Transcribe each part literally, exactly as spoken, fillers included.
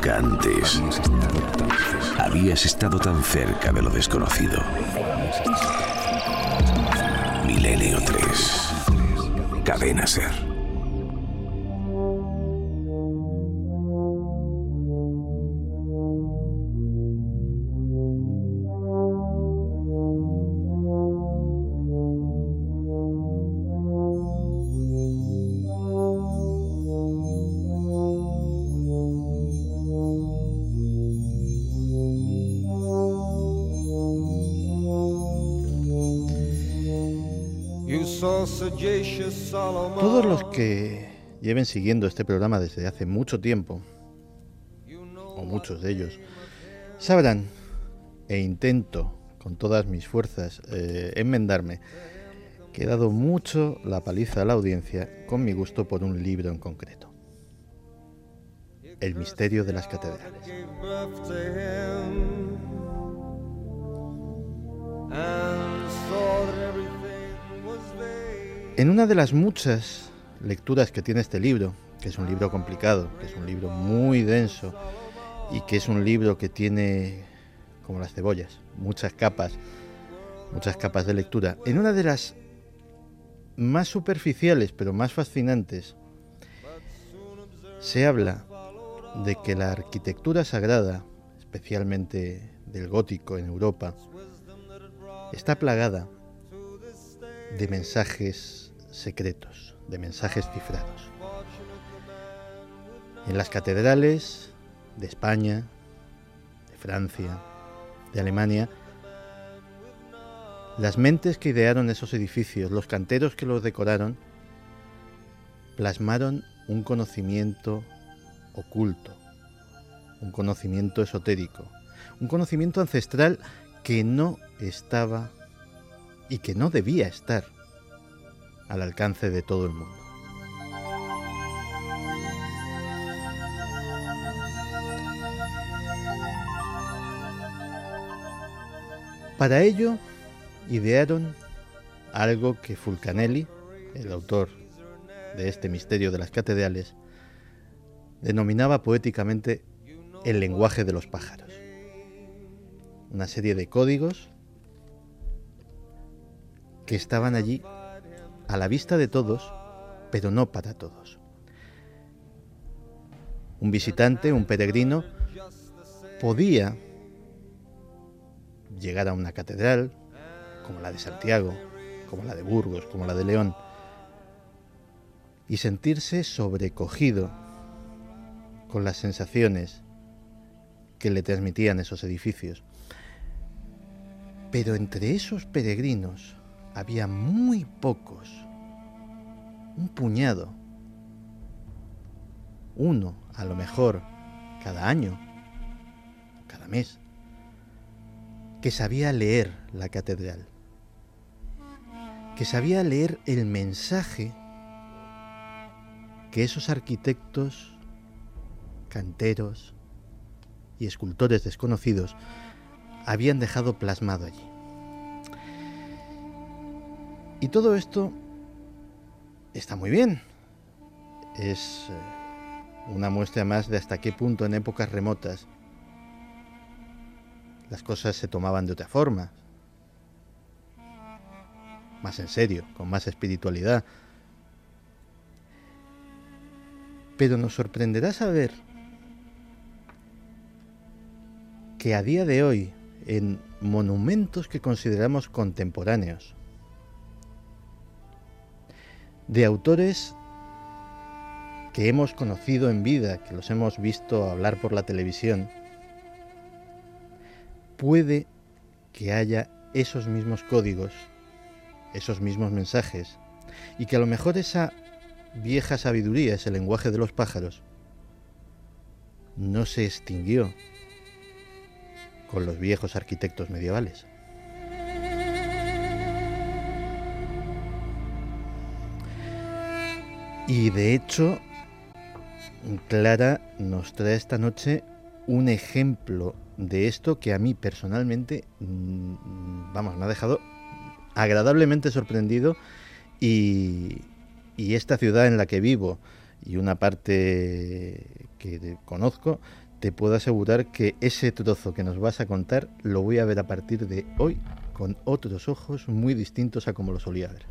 Nunca antes habías estado tan cerca de lo desconocido. Milenio tres. Cadena Ser. Todos los que lleven siguiendo este programa desde hace mucho tiempo, o muchos de ellos, sabrán, e intento con todas mis fuerzas eh, enmendarme, que he dado mucho la paliza a la audiencia con mi gusto por un libro en concreto: El misterio de las catedrales. En una de las muchas lecturas que tiene este libro, que es un libro complicado, que es un libro muy denso y que es un libro que tiene, como las cebollas, muchas capas, muchas capas de lectura, en una de las más superficiales pero más fascinantes, se habla de que la arquitectura sagrada, especialmente del gótico en Europa, está plagada de mensajes secretos, de mensajes cifrados. En las catedrales de España, de Francia, de Alemania, las mentes que idearon esos edificios, los canteros que los decoraron, plasmaron un conocimiento oculto, un conocimiento esotérico, un conocimiento ancestral que no estaba y que no debía estar al alcance de todo el mundo. Para ello, idearon algo que Fulcanelli, el autor de este misterio de las catedrales, denominaba poéticamente el lenguaje de los pájaros. Una serie de códigos que estaban allí a la vista de todos, pero no para todos. Un visitante, un peregrino, podía llegar a una catedral, como la de Santiago, como la de Burgos, como la de León, y sentirse sobrecogido con las sensaciones que le transmitían esos edificios. Pero entre esos peregrinos había muy pocos, un puñado, uno a lo mejor cada año, cada mes, que sabía leer la catedral, que sabía leer el mensaje que esos arquitectos, canteros y escultores desconocidos habían dejado plasmado allí. Y todo esto está muy bien. Es una muestra más de hasta qué punto en épocas remotas las cosas se tomaban de otra forma, más en serio, con más espiritualidad. Pero nos sorprenderá saber que a día de hoy, en monumentos que consideramos contemporáneos, de autores que hemos conocido en vida, que los hemos visto hablar por la televisión, puede que haya esos mismos códigos, esos mismos mensajes, y que a lo mejor esa vieja sabiduría, ese lenguaje de los pájaros, no se extinguió con los viejos arquitectos medievales. Y de hecho, Clara nos trae esta noche un ejemplo de esto que a mí personalmente, vamos, me ha dejado agradablemente sorprendido, y, y esta ciudad en la que vivo y una parte que conozco te puedo asegurar que ese trozo que nos vas a contar lo voy a ver a partir de hoy con otros ojos muy distintos a como lo solía ver.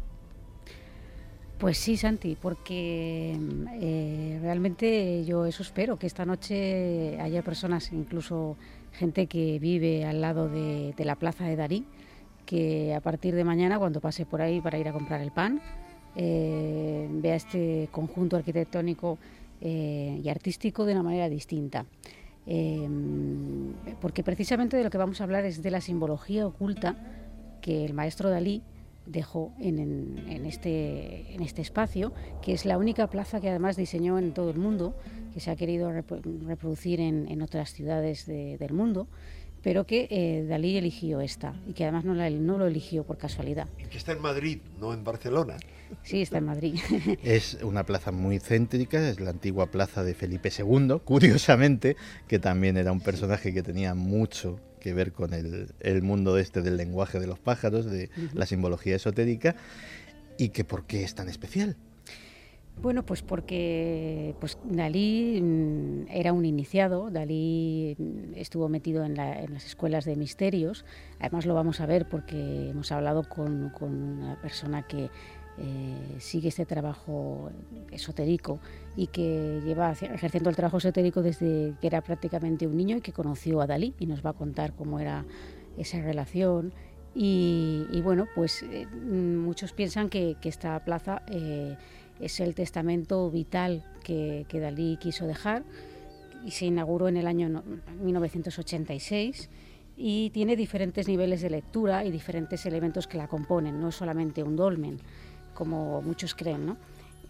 Pues sí, Santi, porque eh, realmente yo eso espero, que esta noche haya personas, incluso gente que vive al lado de, de la plaza de Dalí, que a partir de mañana, cuando pase por ahí para ir a comprar el pan, eh, vea este conjunto arquitectónico eh, y artístico de una manera distinta. Eh, porque precisamente de lo que vamos a hablar es de la simbología oculta que el maestro Dalí dejó en, en, en, este, en este espacio, que es la única plaza que además diseñó en todo el mundo, que se ha querido reproducir en, en otras ciudades de, del mundo, pero que eh, Dalí eligió esta, y que además no, la, no lo eligió por casualidad. Y que está en Madrid, no en Barcelona. Sí, está en Madrid. Es una plaza muy céntrica, es la antigua plaza de Felipe segundo, curiosamente, que también era un personaje que tenía mucho que ver con el, el mundo este del lenguaje de los pájaros, de uh-huh. la simbología esotérica, y que ¿por qué es tan especial? Bueno, pues porque pues Dalí mmm, era un iniciado, Dalí estuvo metido en, la, en las escuelas de misterios, además lo vamos a ver porque hemos hablado con, con una persona que eh, sigue este trabajo esotérico y que lleva ejerciendo el trabajo esotérico desde que era prácticamente un niño y que conoció a Dalí y nos va a contar cómo era esa relación. Y, y bueno, pues eh, muchos piensan que, que esta plaza eh, es el testamento vital que, que Dalí quiso dejar y se inauguró en el año mil novecientos ochenta y seis y tiene diferentes niveles de lectura y diferentes elementos que la componen, no es solamente un dolmen, como muchos creen, ¿no?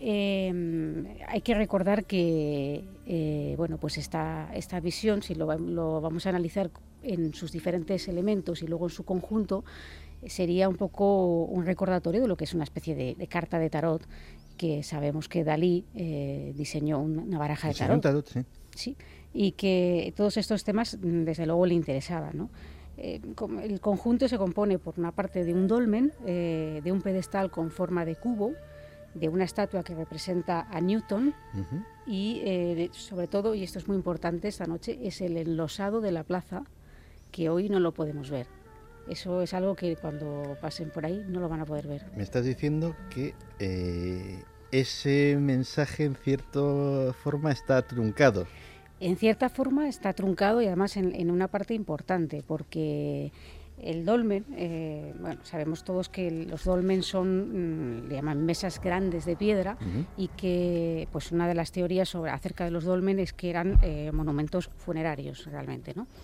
Eh, hay que recordar que eh, bueno, pues esta, esta visión, si lo, lo vamos a analizar en sus diferentes elementos y luego en su conjunto, sería un poco un recordatorio de lo que es una especie de, de carta de tarot, que sabemos que Dalí eh, diseñó una baraja de tarot, tarot sí. Sí, y que todos estos temas desde luego le interesaban, ¿no? Eh, el conjunto se compone por una parte de un dolmen, eh, de un pedestal con forma de cubo, de una estatua que representa a Newton uh-huh. y eh, de, sobre todo, y esto es muy importante esta noche, es el enlosado de la plaza, que hoy no lo podemos ver. Eso es algo que cuando pasen por ahí no lo van a poder ver. Me estás diciendo que eh, ese mensaje en cierta forma está truncado. En cierta forma está truncado y además en, en una parte importante, porque el dolmen, eh, bueno, sabemos todos que los dolmen son, mmm, le llaman mesas grandes de piedra uh-huh. y que pues una de las teorías sobre, acerca de los dolmen es que eran eh, monumentos funerarios realmente, ¿no?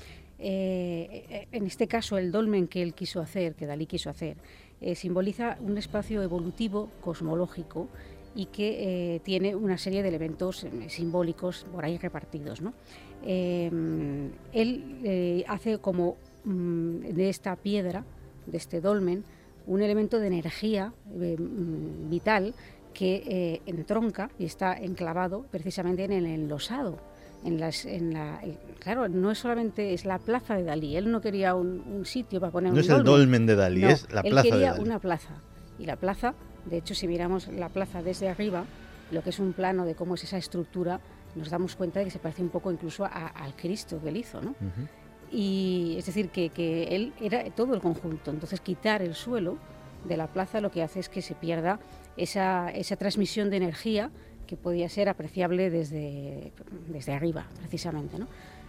Eh, en este caso el dolmen que él quiso hacer, que Dalí quiso hacer, eh, simboliza un espacio evolutivo, cosmológico, y que eh, tiene una serie de elementos eh, simbólicos por ahí repartidos, ¿no? Eh, él eh, hace como mm, de esta piedra, de este dolmen, un elemento de energía eh, vital que eh, entronca y está enclavado precisamente en el enlosado. En las, en la, el, claro, no es solamente es la plaza de Dalí, él no quería un, un sitio para poner no un es dolmen. No es el dolmen de Dalí, no, es la plaza de Dalí. Él quería una plaza, y la plaza, de hecho, si miramos la plaza desde arriba, lo que es un plano de cómo es esa estructura, nos damos cuenta de que se parece un poco incluso a, al Cristo que él hizo, ¿no? Uh-huh. Y es decir, que, que él era todo el conjunto, entonces quitar el suelo de la plaza lo que hace es que se pierda esa, esa transmisión de energía que podía ser apreciable desde, desde arriba, precisamente, ¿no?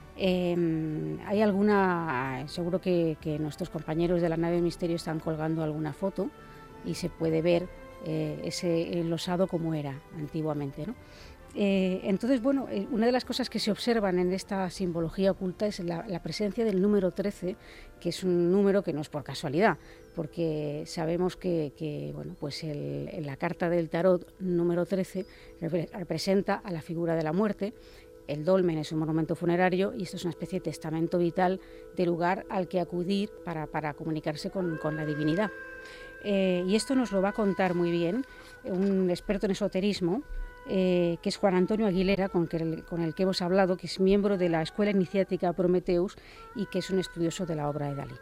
Eh, hay alguna, seguro que, que nuestros compañeros de la nave Misterio están colgando alguna foto y se puede ver eh, ese enlosado como era antiguamente, ¿no? Eh, entonces, bueno, eh, una de las cosas que se observan en esta simbología oculta es la, la presencia del número trece, que es un número que no es por casualidad, porque sabemos que, que bueno, pues el, en la carta del tarot número trece rep- representa a la figura de la muerte. El dolmen es un monumento funerario y esto es una especie de testamento vital de lugar al que acudir para, para comunicarse con, con la divinidad. Eh, y esto nos lo va a contar muy bien un experto en esoterismo, Eh, que es Juan Antonio Aguilera, con, que, con el que hemos hablado, que es miembro de la Escuela Iniciática Prometheus y que es un estudioso de la obra de Dalí.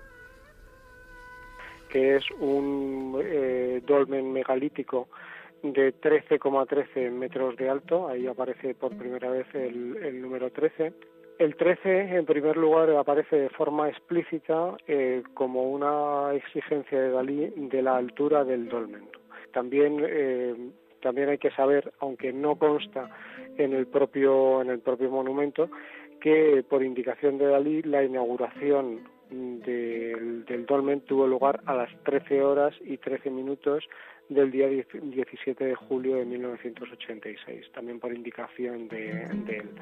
Que es un eh, dolmen megalítico de trece coma trece metros de alto, ahí aparece por primera vez el, el número trece, El trece, en primer lugar, aparece de forma explícita eh, como una exigencia de Dalí de la altura del dolmen. También, eh, también hay que saber, aunque no consta en el propio en el propio monumento, que por indicación de Dalí la inauguración del, del dolmen tuvo lugar a las trece horas y trece minutos del día diecisiete de julio de mil novecientos ochenta y seis, también por indicación de, de él.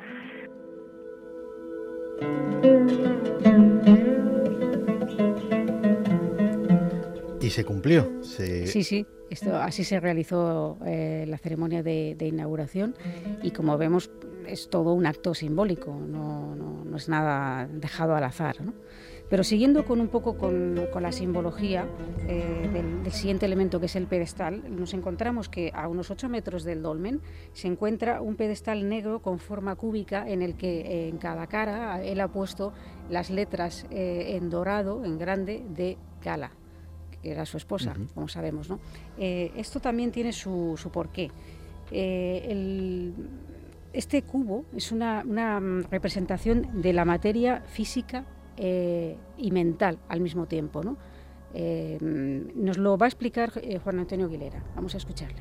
Y se cumplió. Se... Sí, sí, esto, así se realizó eh, la ceremonia de, de inauguración y como vemos es todo un acto simbólico, no, no, no es nada dejado al azar, ¿no? Pero siguiendo con un poco con, con la simbología eh, del, del siguiente elemento, que es el pedestal, nos encontramos que a unos ocho metros del dolmen se encuentra un pedestal negro con forma cúbica en el que eh, en cada cara él ha puesto las letras eh, en dorado, en grande, de Gala, que era su esposa, uh-huh. como sabemos, ¿no? Eh, esto también tiene su, su porqué. Eh, el, este cubo es una, una representación de la materia física Eh, y mental al mismo tiempo, ¿no? Eh, nos lo va a explicar eh, Juan Antonio Aguilera. Vamos a escucharle.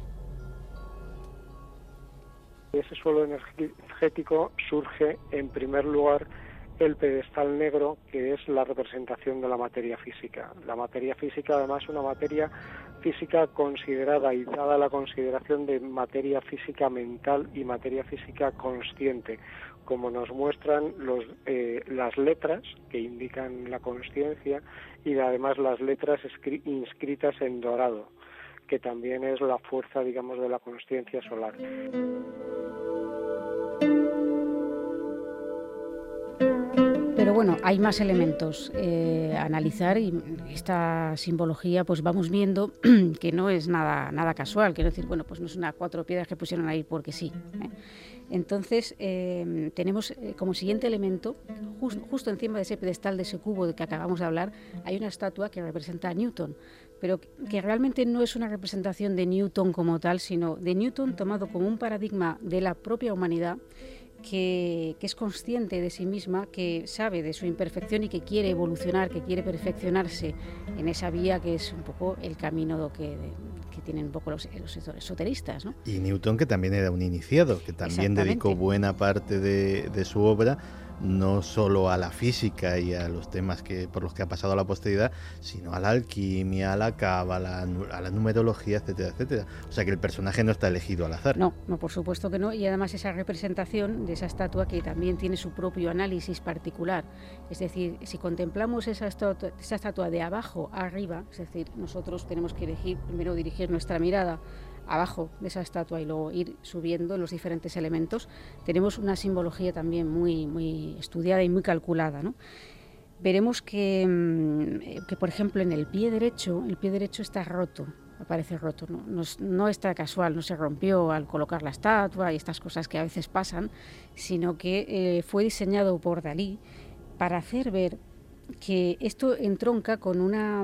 Ese suelo energético surge, en primer lugar, el pedestal negro, que es la representación de la materia física. La materia física, además, es una materia física considerada y dada la consideración de materia física mental y materia física consciente, como nos muestran los, eh, las letras que indican la consciencia y además las letras inscritas en dorado, que también es la fuerza, digamos, de la consciencia solar. Pero bueno, hay más elementos eh, a analizar y esta simbología pues vamos viendo que no es nada, nada casual, quiero decir, bueno, pues no es una cuatro piedras que pusieron ahí porque sí, ¿eh? Entonces eh, tenemos eh, como siguiente elemento, just, justo encima de ese pedestal, de ese cubo de que acabamos de hablar, hay una estatua que representa a Newton, pero que realmente no es una representación de Newton como tal, sino de Newton tomado como un paradigma de la propia humanidad, Que, que es consciente de sí misma, que sabe de su imperfección y que quiere evolucionar, que quiere perfeccionarse en esa vía que es un poco el camino que, que tienen un poco los, los esoteristas, ¿no? Y Newton, que también era un iniciado, que también dedicó buena parte de, de su obra no solo a la física y a los temas que por los que ha pasado a la posteridad, sino a la alquimia, a la cábala, a la numerología, etcétera, etcétera. O sea que el personaje no está elegido al azar. No, no, por supuesto que no. Y además esa representación de esa estatua que también tiene su propio análisis particular. Es decir, si contemplamos esa estatua, esa estatua de abajo a arriba, es decir, nosotros tenemos que elegir, primero dirigir nuestra mirada abajo de esa estatua y luego ir subiendo los diferentes elementos, tenemos una simbología también muy, muy estudiada y muy calculada, ¿no? Veremos que, que, por ejemplo, en el pie derecho, el pie derecho está roto, aparece roto, ¿no? No, no está casual, no se rompió al colocar la estatua y estas cosas que a veces pasan, sino que eh, fue diseñado por Dalí para hacer ver que esto entronca con una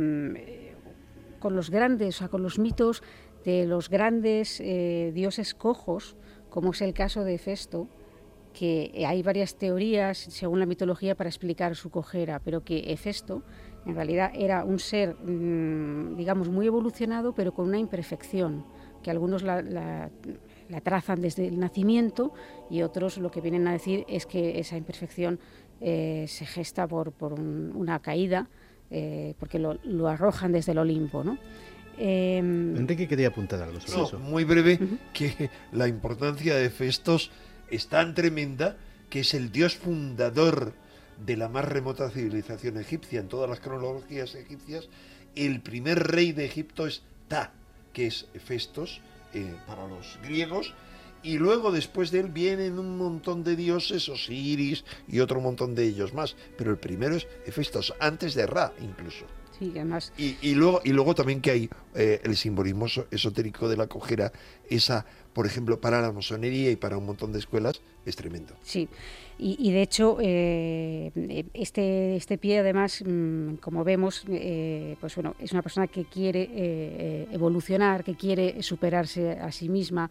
con los grandes, o sea, con los mitos de los grandes eh, dioses cojos, como es el caso de Hefesto, que hay varias teorías según la mitología para explicar su cojera, pero que Hefesto en realidad era un ser, mmm, digamos, muy evolucionado, pero con una imperfección, que algunos la, la, la trazan desde el nacimiento y otros lo que vienen a decir es que esa imperfección eh, se gesta por, por un, una caída, eh, porque lo, lo arrojan desde el Olimpo, ¿no? Eh, Enrique quería apuntar algo sobre no, eso. Muy breve, uh-huh. que la importancia de Hefestos es tan tremenda que es el dios fundador de la más remota civilización egipcia. En todas las cronologías egipcias, el primer rey de Egipto es Ta, que es Hefestos eh, para los griegos, y luego después de él vienen un montón de dioses, Osiris y otro montón de ellos más, pero el primero es Hefestos, antes de Ra incluso. Sí, además. Y, y, luego, y luego también que hay eh, el simbolismo esotérico de la cojera, esa, por ejemplo, para la masonería y para un montón de escuelas, es tremendo. Sí, y, y de hecho, eh, este, este pie, además, mmm, como vemos, eh, pues bueno, es una persona que quiere eh, evolucionar, que quiere superarse a sí misma,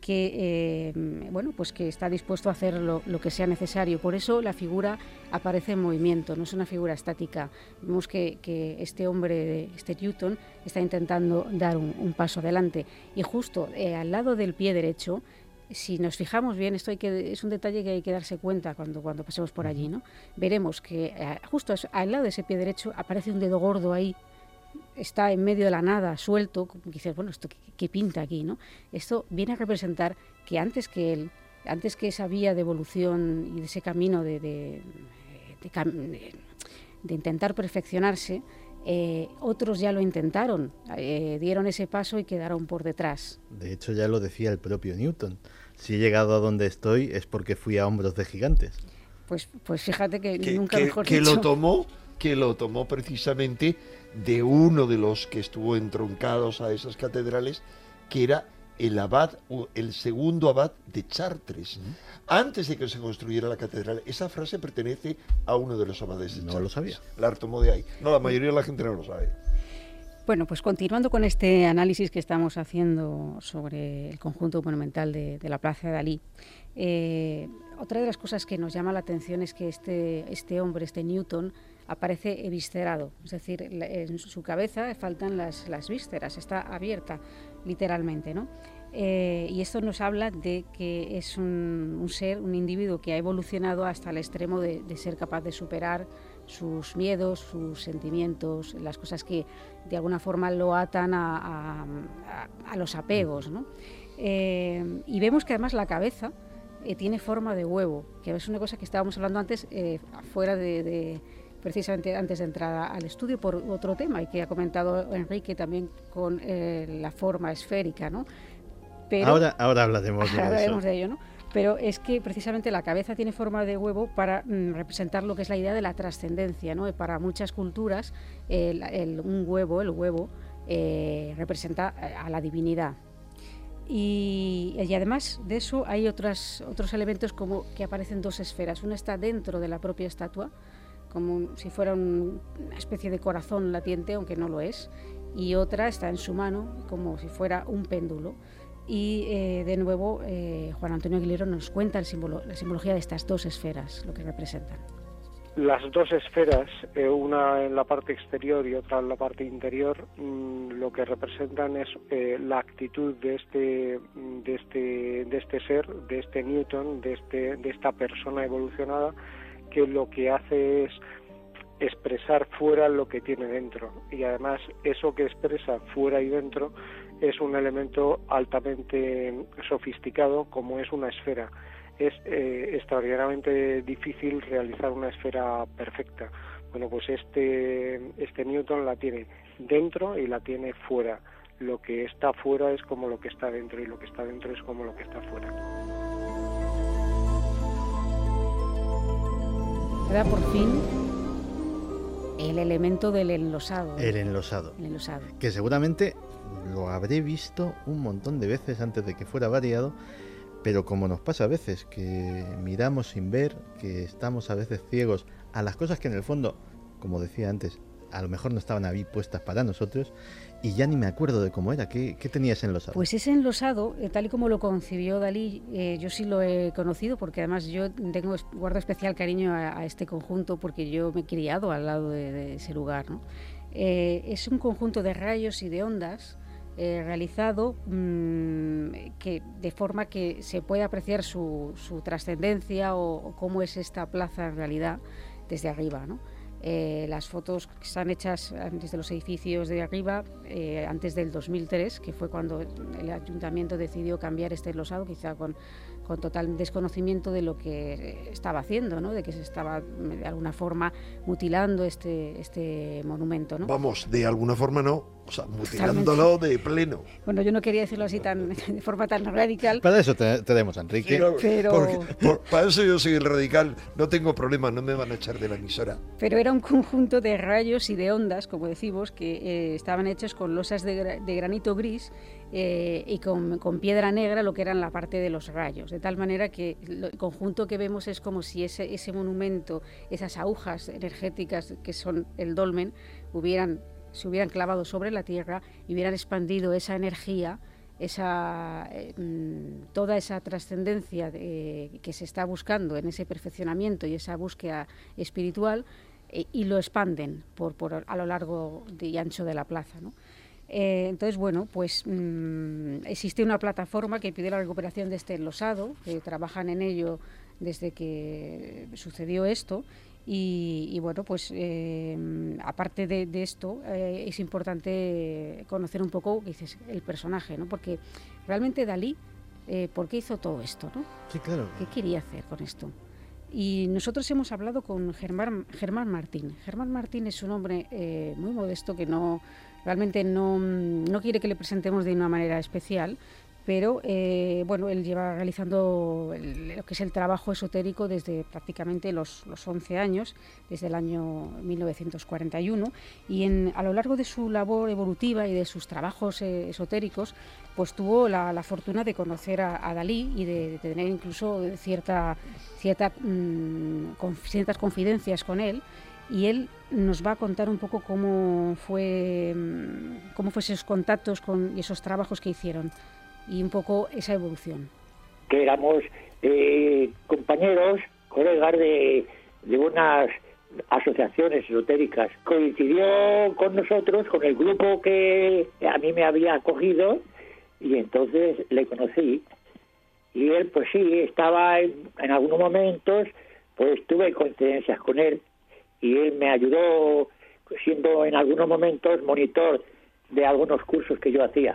que eh, bueno, pues que está dispuesto a hacer lo, lo que sea necesario. Por eso la figura aparece en movimiento, no es una figura estática. Vemos que, que este hombre, este Newton, está intentando dar un, un paso adelante. Y justo eh, al lado del pie derecho, si nos fijamos bien, esto hay que, es un detalle que hay que darse cuenta cuando, cuando pasemos por allí, ¿no? Veremos que eh, justo al lado de ese pie derecho aparece un dedo gordo ahí, está en medio de la nada, suelto, como que dices, bueno, ¿esto qué, qué pinta aquí, no? Esto viene a representar que antes que él, antes que esa vía de evolución y de ese camino de, de, de, de, de intentar perfeccionarse, eh, otros ya lo intentaron, eh, dieron ese paso y quedaron por detrás. De hecho, ya lo decía el propio Newton, si he llegado a donde estoy es porque fui a hombros de gigantes. Pues, pues fíjate que, que nunca que, mejor que dicho. lo tomó que lo tomó precisamente de uno de los que estuvo entroncados a esas catedrales, que era el abad, el segundo abad de Chartres, uh-huh. antes de que se construyera la catedral. Esa frase pertenece a uno de los abades de no Chartres. No lo sabía. La tomó de ahí. No, la mayoría de la gente no lo sabe. Bueno, pues continuando con este análisis que estamos haciendo sobre el conjunto monumental de, de la Plaza de Dalí, eh, otra de las cosas que nos llama la atención es que este, este hombre, este Newton, aparece eviscerado, es decir, en su cabeza faltan las, las vísceras, está abierta literalmente, ¿no? Eh, y esto nos habla de que es un, un ser, un individuo que ha evolucionado hasta el extremo de, de ser capaz de superar sus miedos, sus sentimientos, las cosas que de alguna forma lo atan a, a, a, a los apegos, ¿no? Eh, y vemos que además la cabeza eh, tiene forma de huevo, que es una cosa que estábamos hablando antes, eh, fuera de, de precisamente antes de entrar al estudio, por otro tema, y que ha comentado Enrique también con eh, la forma esférica, ¿no? Pero, ahora, ahora hablaremos de hablaremos eso. de ello, ¿no? Pero es que precisamente la cabeza tiene forma de huevo para mm, representar lo que es la idea de la trascendencia, ¿no? Y para muchas culturas el, el, un huevo, el huevo, eh, representa a la divinidad. Y, y además de eso hay otras, otros elementos como que aparecen dos esferas. Una está dentro de la propia estatua, como un, si fuera un, una especie de corazón latiente, aunque no lo es, y otra está en su mano, como si fuera un péndulo. Y eh, de nuevo eh, Juan Antonio Aguilero nos cuenta el símbolo, la simbología de estas dos esferas, lo que representan. Las dos esferas, eh, una en la parte exterior y otra en la parte interior, mmm, lo que representan es eh, la actitud de este, de este, de este ser, de este Newton, de este, de esta persona evolucionada, que lo que hace es expresar fuera lo que tiene dentro, y además eso que expresa fuera y dentro es un elemento altamente sofisticado, como es una esfera. Es eh, extraordinariamente difícil realizar una esfera perfecta. Bueno, pues este, este Newton la tiene dentro y la tiene fuera. Lo que está fuera es como lo que está dentro, y lo que está dentro es como lo que está fuera. Queda por fin el elemento del enlosado. El enlosado. El enlosado. Que seguramente lo habré visto un montón de veces antes de que fuera variado, pero como nos pasa a veces, que miramos sin ver, que estamos a veces ciegos a las cosas que en el fondo, como decía antes, a lo mejor no estaban ahí puestas para nosotros, y ya ni me acuerdo de cómo era. ¿Qué, qué tenías enlosado? Pues ese enlosado, eh, tal y como lo concibió Dalí, eh, yo sí lo he conocido, porque además yo tengo guardo especial cariño a, a este conjunto, porque yo me he criado al lado de, de ese lugar, ¿no? Eh, es un conjunto de rayos y de ondas eh, realizado mmm, que de forma que se puede apreciar su, su trascendencia o, o cómo es esta plaza en realidad desde arriba, ¿no? Eh, las fotos que están hechas desde los edificios de arriba, eh, antes del dos mil tres, que fue cuando el ayuntamiento decidió cambiar este enlosado, quizá con, con total desconocimiento de lo que estaba haciendo, ¿no? De que se estaba de alguna forma mutilando este, este monumento, ¿no? Vamos, de alguna forma no, o sea, mutilándolo de pleno. Bueno, yo no quería decirlo así tan de forma tan radical. Para eso te, tenemos a Enrique. Sí, pero... porque, por, para eso yo soy el radical, no tengo problema, no me van a echar de la emisora. Pero era un conjunto de rayos y de ondas, como decimos, que eh, estaban hechos con losas de, gra de granito gris eh, y con, con piedra negra, lo que eran la parte de los rayos, de tal manera que lo, el conjunto que vemos es como si ese, ese monumento, esas agujas energéticas que son el dolmen, hubieran, se hubieran clavado sobre la tierra y hubieran expandido esa energía esa, eh, toda esa trascendencia que se está buscando en ese perfeccionamiento y esa búsqueda espiritual, eh, y lo expanden por, por a lo largo y ancho de la plaza, ¿no? Eh, entonces, bueno, pues mmm, existe una plataforma que pide la recuperación de este enlosado, que trabajan en ello desde que sucedió esto. Y, y bueno, pues eh, aparte de, de esto, eh, es importante conocer un poco, ¿qué dices?, el personaje, ¿no? Porque realmente Dalí, eh, ¿por qué hizo todo esto, no? Sí, claro. ¿Qué quería hacer con esto? Y nosotros hemos hablado con Germán, Germán Martín. Germán Martín es un hombre eh, muy modesto que no realmente no, no quiere que le presentemos de una manera especial, pero eh, bueno, él lleva realizando el, lo que es el trabajo esotérico desde prácticamente los, los once años, desde el año mil novecientos cuarenta y uno, y en, a lo largo de su labor evolutiva y de sus trabajos eh, esotéricos, pues tuvo la, la fortuna de conocer a, a Dalí y de, de tener incluso cierta, cierta, mmm, con, ciertas confidencias con él. Y él nos va a contar un poco cómo fue, cómo fue esos contactos con, y esos trabajos que hicieron, y un poco esa evolución. Que éramos eh, compañeros, colegas de, de unas asociaciones esotéricas. Coincidió con nosotros, con el grupo que a mí me había acogido, y entonces le conocí. Y él, pues sí, estaba en, en algunos momentos, pues tuve coincidencias con él, y él me ayudó siendo en algunos momentos monitor de algunos cursos que yo hacía.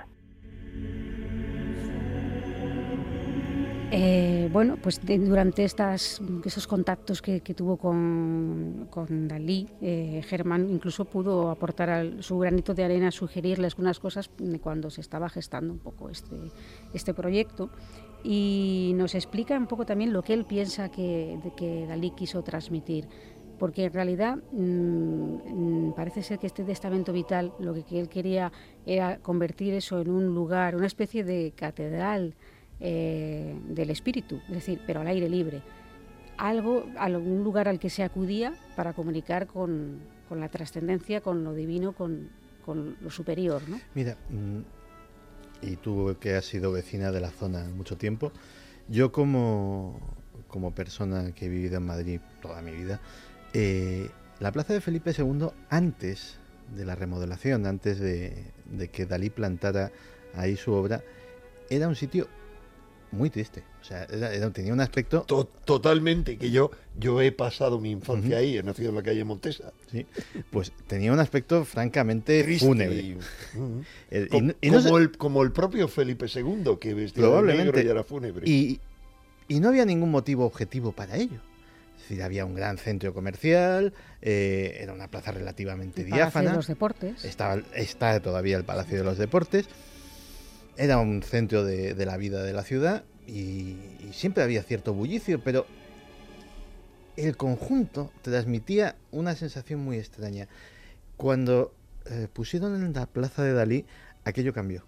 Eh, bueno, pues de, durante estas, esos contactos que, que tuvo con, con Dalí, eh, Germán incluso pudo aportar al, su granito de arena, sugerirle algunas cosas cuando se estaba gestando un poco este, este proyecto, y nos explica un poco también lo que él piensa que, de que Dalí quiso transmitir. Porque en realidad mmm, parece ser que este testamento vital lo que, que él quería era convertir eso en un lugar, una especie de catedral eh, del espíritu, es decir, pero al aire libre. Algo, algún lugar al que se acudía para comunicar con, con la trascendencia, con lo divino, con, con lo superior, ¿no? Mira, y tú que has sido vecina de la zona mucho tiempo, yo como, como persona que he vivido en Madrid toda mi vida, Eh, la plaza de Felipe segundo, antes de la remodelación, antes de, de que Dalí plantara ahí su obra, era un sitio muy triste. O sea, era, era, tenía un aspecto... To- totalmente, que yo yo he pasado mi infancia uh-huh. ahí, he nacido en la calle Montesa. Sí, pues tenía un aspecto francamente triste, fúnebre. Y, uh-huh. el, Co- y, y no como, se... el, como el propio Felipe segundo, que vestía de negro y era fúnebre. Y, y no había ningún motivo objetivo para ello. Es decir, había un gran centro comercial, eh, era una plaza relativamente el diáfana. Palacio de los Deportes. Estaba, está todavía el Palacio de los Deportes. Era un centro de, de la vida de la ciudad y, y siempre había cierto bullicio, pero el conjunto transmitía una sensación muy extraña. Cuando eh, pusieron en la plaza de Dalí, aquello cambió.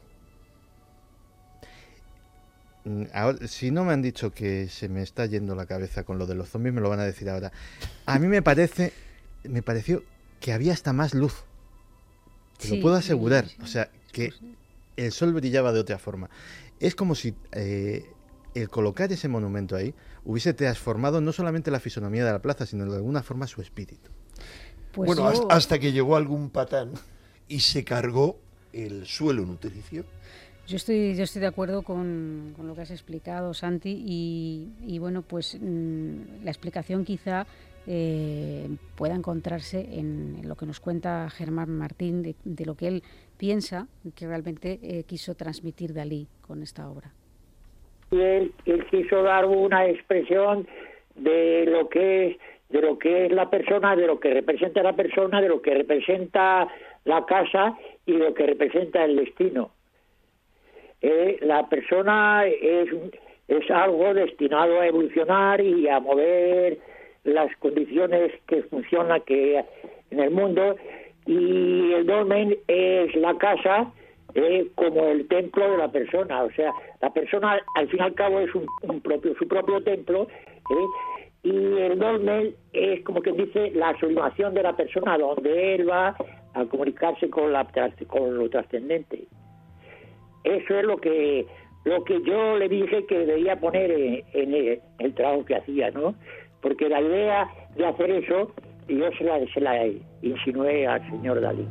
Ahora, si no me han dicho que se me está yendo la cabeza con lo de los zombies, me lo van a decir ahora. A mí me parece, me pareció que había hasta más luz. Te sí, lo puedo asegurar. Sí, sí, sí. O sea, que el sol brillaba de otra forma. Es como si eh, el colocar ese monumento ahí hubiese transformado no solamente la fisonomía de la plaza, sino de alguna forma su espíritu. Pues bueno, yo... hasta, hasta que llegó algún patán y se cargó el suelo nutricio. Yo estoy, yo estoy de acuerdo con, con lo que has explicado, Santi, y, y bueno, pues mmm, la explicación quizá eh, pueda encontrarse en, en lo que nos cuenta Germán Martín, de, de lo que él piensa que realmente eh, quiso transmitir Dalí con esta obra. Él, él quiso dar una expresión de lo que es, de lo que es la persona, de lo que representa la persona, de lo que representa la casa y de lo que representa el destino. Eh, la persona es, es algo destinado a evolucionar y a mover las condiciones que funcionan que en el mundo, y el dolmen es la casa eh, como el templo de la persona. O sea, la persona al fin y al cabo es un, un propio su propio templo, eh, y el dolmen es como que dice la sublimación de la persona, donde él va a comunicarse con, la, con lo trascendente. eso es lo que lo que yo le dije que debía poner en, en el, el trabajo que hacía, ¿no? Porque la idea de hacer eso, yo se la, se la insinué al señor Dalí.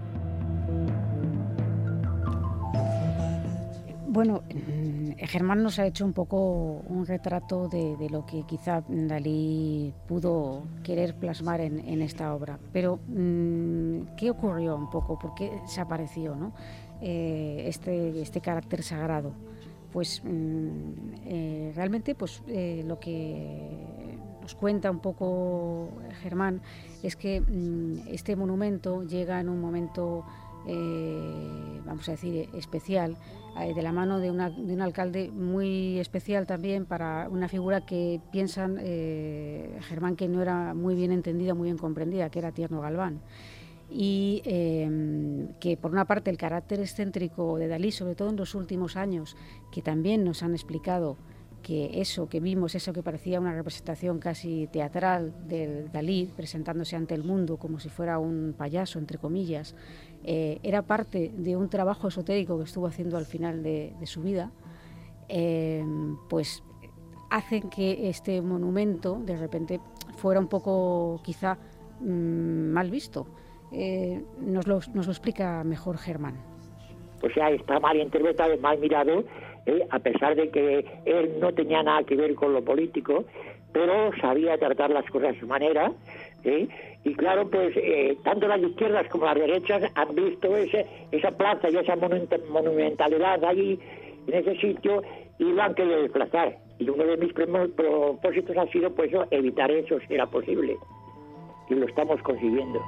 Bueno, Germán nos ha hecho un poco un retrato de, de lo que quizá Dalí pudo querer plasmar en, en esta obra. Pero, ¿qué ocurrió un poco? ¿Por qué se apareció, ¿no? eh, este, este carácter sagrado? Pues eh, realmente pues, eh, lo que nos cuenta un poco Germán es que este monumento llega en un momento, eh, vamos a decir, especial, eh, de la mano de, una, de un alcalde muy especial también, para una figura que piensan eh, Germán que no era muy bien entendida, muy bien comprendida, que era Tierno Galván. Y eh, que por una parte el carácter excéntrico de Dalí, sobre todo en los últimos años, que también nos han explicado que eso que vimos, eso que parecía una representación casi teatral de Dalí presentándose ante el mundo como si fuera un payaso, entre comillas, eh, era parte de un trabajo esotérico que estuvo haciendo al final de, de su vida, eh, pues hacen que este monumento de repente fuera un poco quizá mmm, mal visto. Eh, nos, lo, nos lo explica mejor Germán. O sea, está mal interpretado, mal mirado, eh, a pesar de que él no tenía nada que ver con lo político, pero sabía tratar las cosas a su manera, eh, y claro, pues eh, tanto las izquierdas como las derechas han visto ese, esa plaza y esa monumentalidad allí, en ese sitio, y lo han querido desplazar. Y uno de mis propósitos ha sido, pues, evitar eso, si era posible, y lo estamos consiguiendo.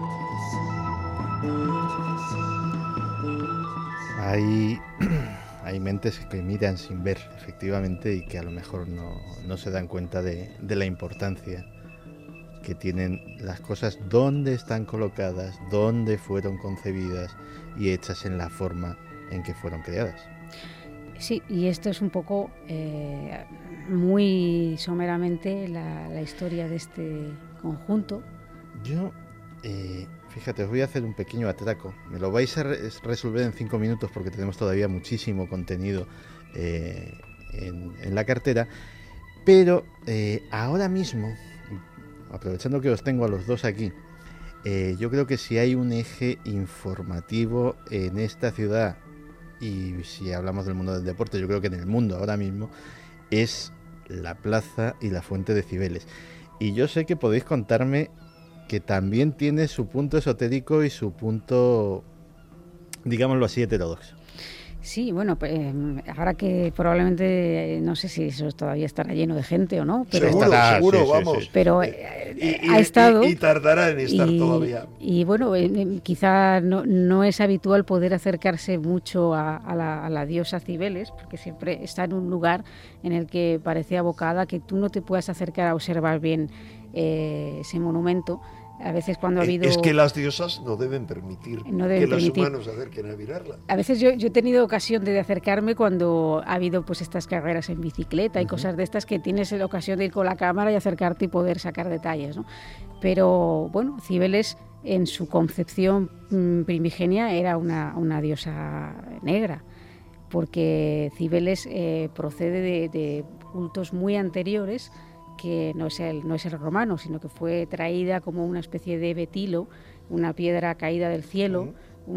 Hay, hay mentes que miran sin ver, efectivamente, y que a lo mejor no, no se dan cuenta de, de la importancia que tienen las cosas, dónde están colocadas, dónde fueron concebidas y hechas en la forma en que fueron creadas. Sí, y esto es un poco, eh, muy someramente, la, la historia de este conjunto. Yo... Eh, fíjate, os voy a hacer un pequeño atraco. Me lo vais a re- resolver en cinco minutos porque tenemos todavía muchísimo contenido eh, en, en la cartera. Pero eh, ahora mismo, aprovechando que os tengo a los dos aquí, eh, yo creo que si hay un eje informativo en esta ciudad, y si hablamos del mundo del deporte, yo creo que en el mundo ahora mismo, es la plaza y la fuente de Cibeles. Y yo sé que podéis contarme que también tiene su punto esotérico y su punto, digámoslo así, heterodoxo. Sí, bueno, eh, ahora que probablemente, eh, no sé si eso todavía estará lleno de gente o no, pero seguro, estará, seguro, sí, sí, vamos. sí. Pero eh, Y, y, ha estado y, y tardará en estar y, todavía. Y bueno, eh, quizá no, no es habitual poder acercarse mucho a, a, la, a la diosa Cibeles, porque siempre está en un lugar en el que parece abocada que tú no te puedas acercar a observar bien eh, ese monumento. A veces cuando ha habido... Es que las diosas no deben permitir no deben que permitir. los humanos se acerquen a mirarla. A veces yo, yo he tenido ocasión de acercarme cuando ha habido pues estas carreras en bicicleta y uh-huh. cosas de estas que tienes la ocasión de ir con la cámara y acercarte y poder sacar detalles, ¿no? Pero bueno, Cibeles en su concepción mmm, primigenia era una, una diosa negra, porque Cibeles eh, procede de, de cultos muy anteriores, que no es, el, no es el romano, sino que fue traída como una especie de betilo, una piedra caída del cielo,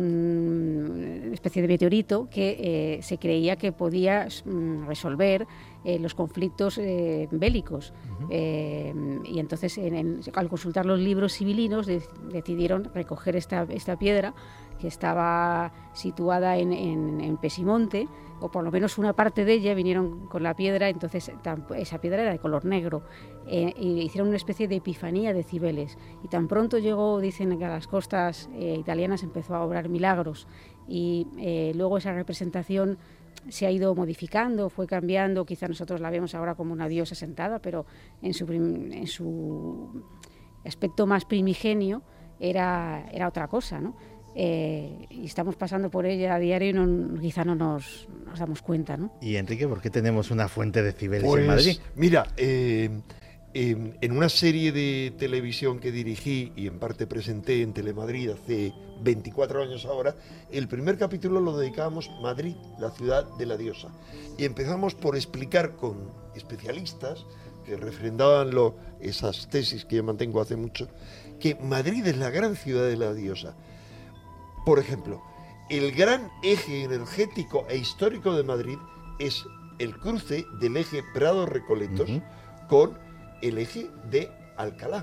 un, una especie de meteorito que eh, se creía que podía mm, resolver eh, los conflictos eh, bélicos. Uh-huh. Eh, y entonces, en, en, al consultar los libros sibilinos, de, decidieron recoger esta, esta piedra, que estaba situada en, en, en Pesimonte, o por lo menos una parte de ella, vinieron con la piedra, entonces esa piedra era de color negro, eh, y hicieron una especie de epifanía de Cibeles, y tan pronto llegó, dicen que a las costas eh, italianas empezó a obrar milagros, y eh, luego esa representación se ha ido modificando, fue cambiando, quizá nosotros la vemos ahora como una diosa sentada, pero en su, prim, en su aspecto más primigenio era, era otra cosa, ¿no? Eh, y estamos pasando por ella a diario y no, quizá no nos, nos damos cuenta, ¿no? Y Enrique, ¿por qué tenemos una fuente de Cibeles pues, en Madrid? Mira, eh, En, en una serie de televisión que dirigí y en parte presenté en Telemadrid hace veinticuatro años ahora, el primer capítulo lo dedicábamos a Madrid, la ciudad de la diosa. Y empezamos por explicar con especialistas que refrendaban lo, esas tesis que yo mantengo hace mucho, que Madrid es la gran ciudad de la diosa. Por ejemplo, el gran eje energético e histórico de Madrid es el cruce del eje Prado-Recoletos uh-huh. con el eje de Alcalá.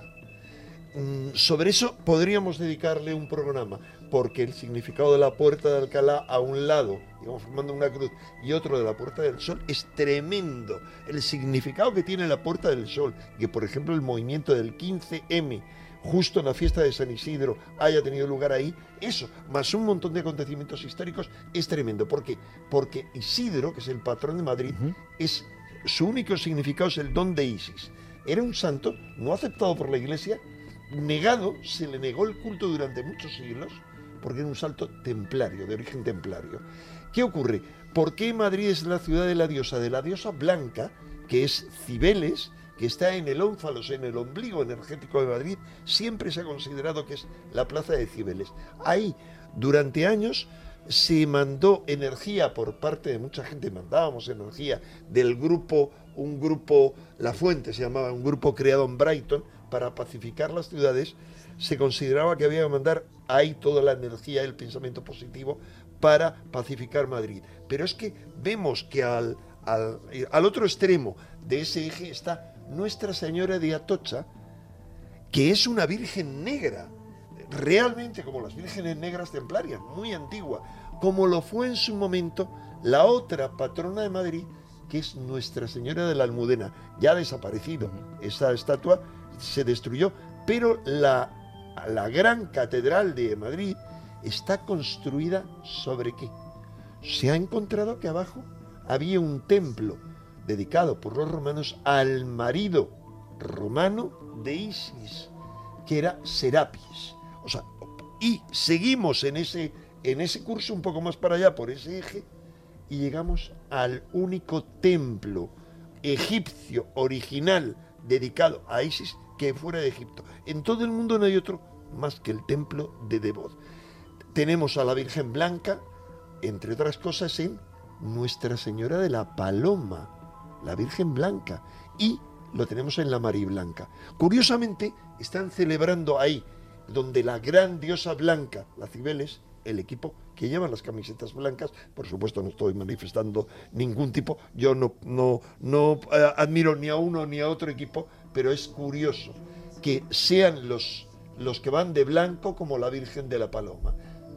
Mm, sobre eso podríamos dedicarle un programa, porque el significado de la Puerta de Alcalá a un lado, digamos formando una cruz, y otro de la Puerta del Sol, es tremendo. El significado que tiene la Puerta del Sol, que por ejemplo el movimiento del quince eme, justo en la fiesta de San Isidro, haya tenido lugar ahí, eso, más un montón de acontecimientos históricos, es tremendo. ¿Por qué? Porque Isidro, que es el patrón de Madrid, uh-huh. es, su único significado es el don de Isis. Era un santo no aceptado por la Iglesia, negado, se le negó el culto durante muchos siglos, porque era un santo templario, de origen templario. ¿Qué ocurre? ¿Por qué Madrid es la ciudad de la diosa? De la diosa blanca, que es Cibeles, que está en el ónfalos, en el ombligo energético de Madrid, siempre se ha considerado que es la plaza de Cibeles. Ahí, durante años, se mandó energía por parte de mucha gente, mandábamos energía del grupo, un grupo, La Fuente se llamaba, un grupo creado en Brighton para pacificar las ciudades. Se consideraba que había que mandar ahí toda la energía, el pensamiento positivo para pacificar Madrid. Pero es que vemos que al, al, al otro extremo de ese eje está Nuestra Señora de Atocha, que es una virgen negra, realmente como las vírgenes negras templarias, muy antigua, como lo fue en su momento la otra patrona de Madrid, que es Nuestra Señora de la Almudena, ya ha desaparecido. Esa estatua se destruyó, pero la, la gran catedral de Madrid está construida ¿sobre qué? Se ha encontrado que abajo había un templo dedicado por los romanos al marido romano de Isis, que era Serapis. O sea, y seguimos en ese, en ese curso un poco más para allá, por ese eje, y llegamos al único templo egipcio original dedicado a Isis que fuera de Egipto. En todo el mundo no hay otro más que el templo de Devot. Tenemos a la Virgen Blanca, entre otras cosas, en Nuestra Señora de la Paloma, la Virgen Blanca, y lo tenemos en la Mariblanca. Curiosamente, están celebrando ahí, donde la gran diosa blanca, la Cibeles, el equipo que llevan las camisetas blancas, por supuesto no estoy manifestando ningún tipo, yo no, no, no eh, admiro ni a uno ni a otro equipo, pero es curioso que sean los, los que van de blanco como la Virgen de la Paloma.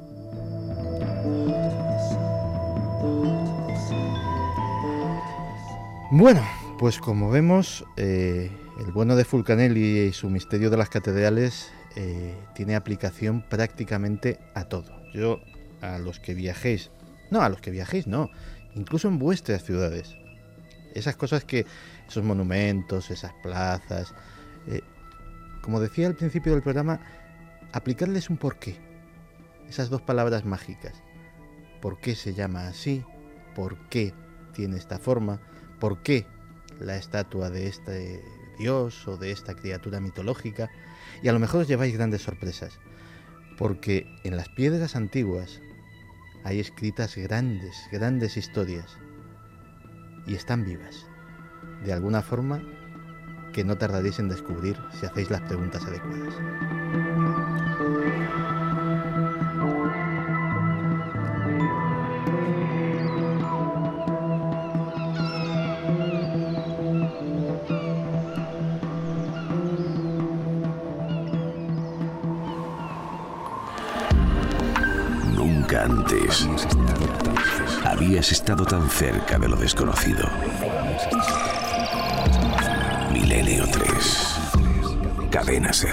Bueno, pues como vemos, eh, el bueno de Fulcanelli y su misterio de las catedrales eh, tiene aplicación prácticamente a todo. Yo, a los que viajéis, no, a los que viajéis no, incluso en vuestras ciudades, esas cosas que, esos monumentos, esas plazas, eh, como decía al principio del programa, aplicarles un porqué, esas dos palabras mágicas. ¿Por qué se llama así? ¿Por qué tiene esta forma? ¿Por qué la estatua de este dios o de esta criatura mitológica? Y a lo mejor os lleváis grandes sorpresas, porque en las piedras antiguas hay escritas grandes, grandes historias, y están vivas, de alguna forma que no tardaréis en descubrir si hacéis las preguntas adecuadas. Nunca antes habías estado tan cerca de lo desconocido. Milenio tres. Cadena Ser.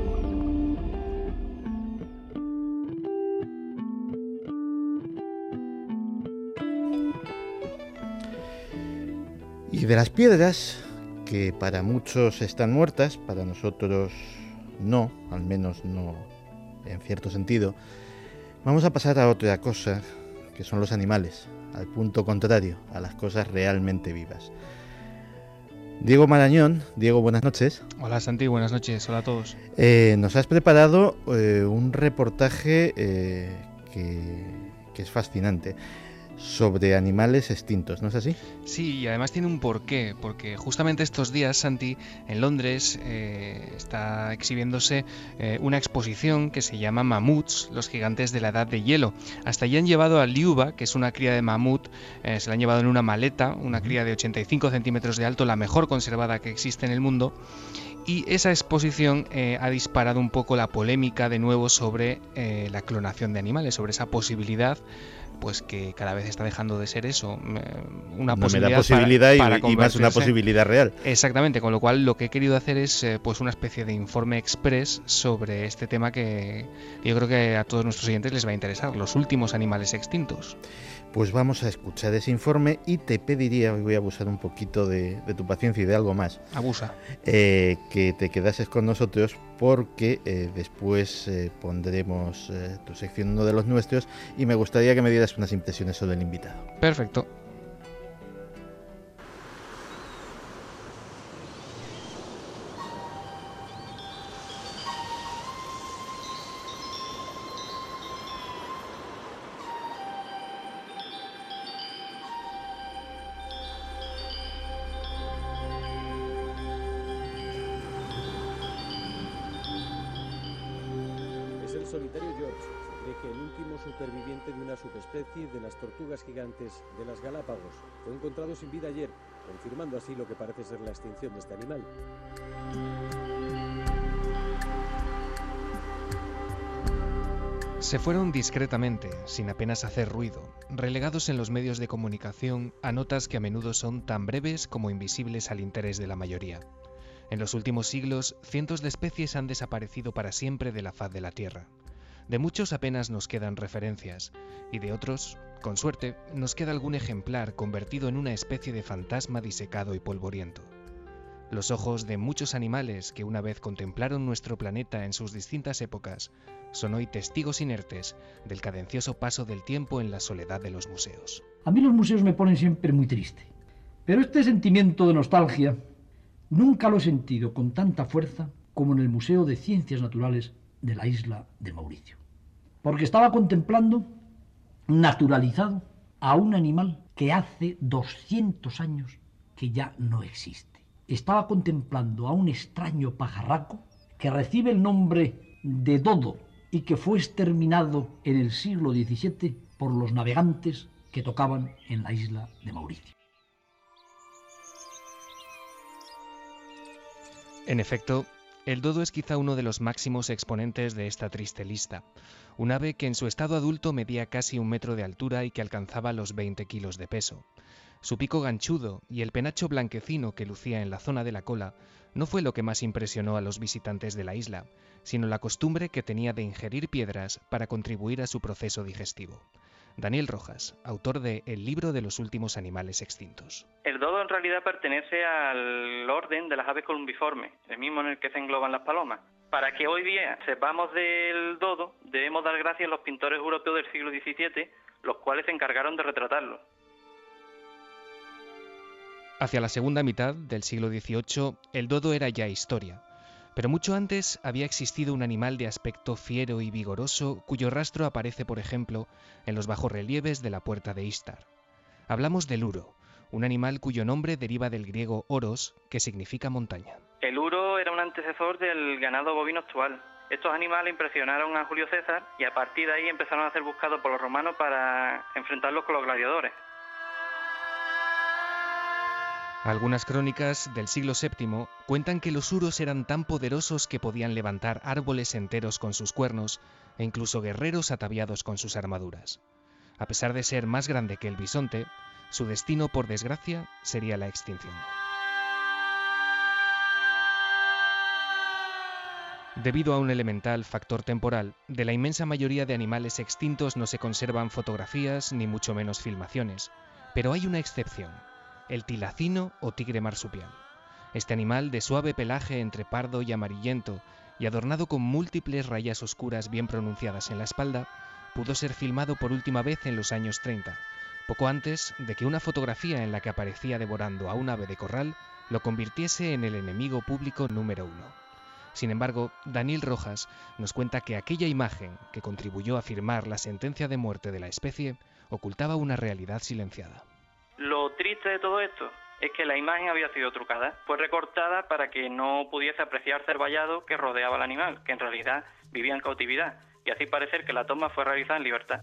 Y de las piedras, que para muchos están muertas, para nosotros no, al menos no en cierto sentido, vamos a pasar a otra cosa, que son los animales, al punto contrario, a las cosas realmente vivas. Diego Marañón. Diego, buenas noches. Hola Santi, buenas noches, hola a todos. Eh, nos has preparado eh, un reportaje eh, que, que es fascinante, sobre animales extintos, ¿no es así? Sí, y además tiene un porqué, porque justamente estos días, Santi, en Londres eh, está exhibiéndose eh, una exposición que se llama Mamuts, los gigantes de la edad de hielo. Hasta allí han llevado a Liuba, que es una cría de mamut, eh, se la han llevado en una maleta, una cría de ochenta y cinco centímetros de alto, la mejor conservada que existe en el mundo. Y esa exposición eh, ha disparado un poco la polémica de nuevo sobre eh, la clonación de animales, sobre esa posibilidad, pues que cada vez está dejando de ser eso, una no posibilidad, me da posibilidad para, y, para y más una posibilidad real. Exactamente, con lo cual lo que he querido hacer es eh, pues una especie de informe express sobre este tema que yo creo que a todos nuestros oyentes les va a interesar, los últimos animales extintos. Pues vamos a escuchar ese informe y te pediría, hoy voy a abusar un poquito de, de tu paciencia y de algo más. Abusa. Eh, que te quedases con nosotros porque eh, después eh, pondremos eh, tu sección, uno de los nuestros, y me gustaría que me dieras unas impresiones sobre el invitado. Perfecto. Solitario George se cree que el último superviviente de una subespecie de las tortugas gigantes de las Galápagos fue encontrado sin vida ayer, confirmando así lo que parece ser la extinción de este animal. Se fueron discretamente, sin apenas hacer ruido, relegados en los medios de comunicación a notas que a menudo son tan breves como invisibles al interés de la mayoría. En los últimos siglos, cientos de especies han desaparecido para siempre de la faz de la Tierra. De muchos apenas nos quedan referencias, y de otros, con suerte, nos queda algún ejemplar convertido en una especie de fantasma disecado y polvoriento. Los ojos de muchos animales que una vez contemplaron nuestro planeta en sus distintas épocas son hoy testigos inertes del cadencioso paso del tiempo en la soledad de los museos. A mí los museos me ponen siempre muy triste, pero este sentimiento de nostalgia nunca lo he sentido con tanta fuerza como en el Museo de Ciencias Naturales de la isla de Mauricio. Porque estaba contemplando, naturalizado, a un animal que hace doscientos años que ya no existe. Estaba contemplando a un extraño pajarraco que recibe el nombre de dodo y que fue exterminado en el siglo diecisiete por los navegantes que tocaban en la isla de Mauricio. En efecto, el dodo es quizá uno de los máximos exponentes de esta triste lista. Un ave que en su estado adulto medía casi un metro de altura y que alcanzaba los veinte kilos de peso. Su pico ganchudo y el penacho blanquecino que lucía en la zona de la cola no fue lo que más impresionó a los visitantes de la isla, sino la costumbre que tenía de ingerir piedras para contribuir a su proceso digestivo. Daniel Rojas, autor de El libro de los últimos animales extintos. El dodo en realidad pertenece al orden de las aves columbiformes, el mismo en el que se engloban las palomas. Para que hoy día sepamos del dodo, debemos dar gracias a los pintores europeos del siglo diecisiete, los cuales se encargaron de retratarlo. Hacia la segunda mitad del siglo dieciocho, el dodo era ya historia. Pero mucho antes había existido un animal de aspecto fiero y vigoroso cuyo rastro aparece, por ejemplo, en los bajorrelieves de la Puerta de Istar. Hablamos del uro, un animal cuyo nombre deriva del griego oros, que significa montaña. El uro era un antecesor del ganado bovino actual. Estos animales impresionaron a Julio César y a partir de ahí empezaron a ser buscados por los romanos para enfrentarlos con los gladiadores. Algunas crónicas del siglo séptimo cuentan que los uros eran tan poderosos que podían levantar árboles enteros con sus cuernos e incluso guerreros ataviados con sus armaduras. A pesar de ser más grande que el bisonte, su destino, por desgracia, sería la extinción. Debido a un elemental factor temporal, de la inmensa mayoría de animales extintos no se conservan fotografías ni mucho menos filmaciones, pero hay una excepción. El tilacino o tigre marsupial. Este animal de suave pelaje entre pardo y amarillento y adornado con múltiples rayas oscuras bien pronunciadas en la espalda, pudo ser filmado por última vez en los años treinta, poco antes de que una fotografía en la que aparecía devorando a un ave de corral lo convirtiese en el enemigo público número uno. Sin embargo, Daniel Rojas nos cuenta que aquella imagen que contribuyó a firmar la sentencia de muerte de la especie ocultaba una realidad silenciada. Lo triste de todo esto es que la imagen había sido trucada. Fue recortada para que no pudiese apreciarse el vallado que rodeaba al animal, que en realidad vivía en cautividad, y así parecer que la toma fue realizada en libertad.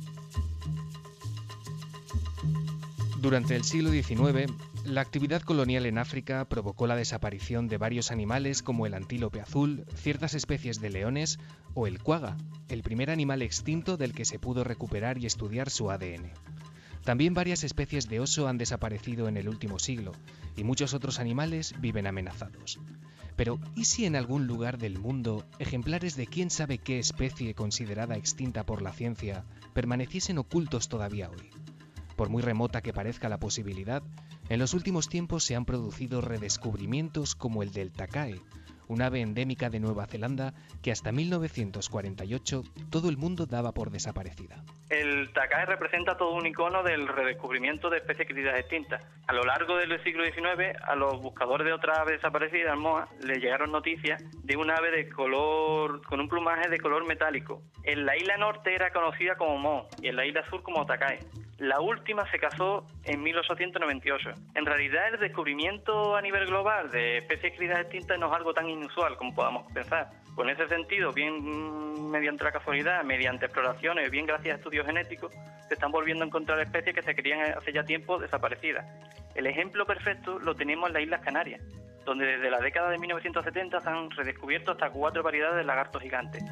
Durante el siglo diecinueve, la actividad colonial en África provocó la desaparición de varios animales como el antílope azul, ciertas especies de leones o el cuaga, el primer animal extinto del que se pudo recuperar y estudiar su A D N. También varias especies de oso han desaparecido en el último siglo y muchos otros animales viven amenazados. Pero, ¿y si en algún lugar del mundo ejemplares de quién sabe qué especie considerada extinta por la ciencia permaneciesen ocultos todavía hoy? Por muy remota que parezca la posibilidad, en los últimos tiempos se han producido redescubrimientos como el del tacae, un ave endémica de Nueva Zelanda que hasta mil novecientos cuarenta y ocho todo el mundo daba por desaparecida. El tacae representa todo un icono del redescubrimiento de especies críticas extintas. A lo largo del siglo diecinueve, a los buscadores de otra ave desaparecida, moa, les llegaron noticias de un ave de color, con un plumaje de color metálico. En la isla norte era conocida como moa y en la isla sur como tacae. La última se casó en mil ochocientos noventa y ocho. En realidad, el descubrimiento a nivel global de especies críticas extintas no es algo tan inusual como podamos pensar. Pues en ese sentido, bien mediante la casualidad, mediante exploraciones, bien gracias a estudios genéticos, se están volviendo a encontrar especies que se creían hace ya tiempo desaparecidas. El ejemplo perfecto lo tenemos en las Islas Canarias, donde desde la década de mil novecientos setenta se han redescubierto hasta cuatro variedades de lagartos gigantes.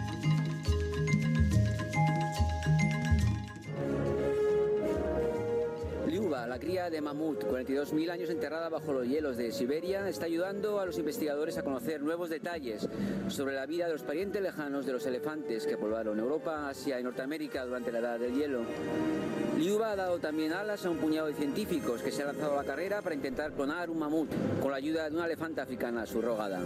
Liuba, la cría de mamut, cuarenta y dos mil años enterrada bajo los hielos de Siberia, está ayudando a los investigadores a conocer nuevos detalles sobre la vida de los parientes lejanos de los elefantes que poblaron Europa, Asia y Norteamérica durante la Edad del Hielo. Liuba ha dado también alas a un puñado de científicos que se han lanzado a la carrera para intentar clonar un mamut con la ayuda de una elefanta africana subrogada.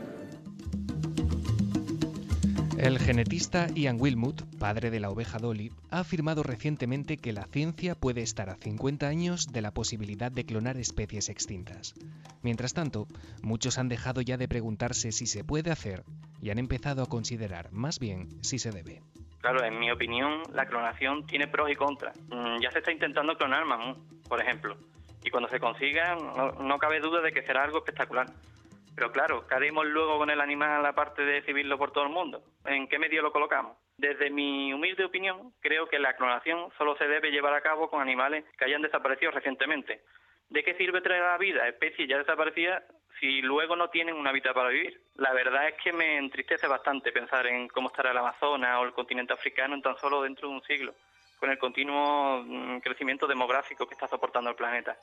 El genetista Ian Wilmut, padre de la oveja Dolly, ha afirmado recientemente que la ciencia puede estar a cincuenta años de la posibilidad de clonar especies extintas. Mientras tanto, muchos han dejado ya de preguntarse si se puede hacer y han empezado a considerar más bien si se debe. Claro, en mi opinión, la clonación tiene pros y contras. Ya se está intentando clonar mamut, por ejemplo, y cuando se consiga no, no cabe duda de que será algo espectacular. Pero claro, ¿qué haremos luego con el animal aparte de exhibirlo por todo el mundo? ¿En qué medio lo colocamos? Desde mi humilde opinión, creo que la clonación solo se debe llevar a cabo con animales que hayan desaparecido recientemente. ¿De qué sirve traer a la vida especies ya desaparecidas si luego no tienen un hábitat para vivir? La verdad es que me entristece bastante pensar en cómo estará el Amazonas o el continente africano en tan solo dentro de un siglo, con el continuo crecimiento demográfico que está soportando el planeta.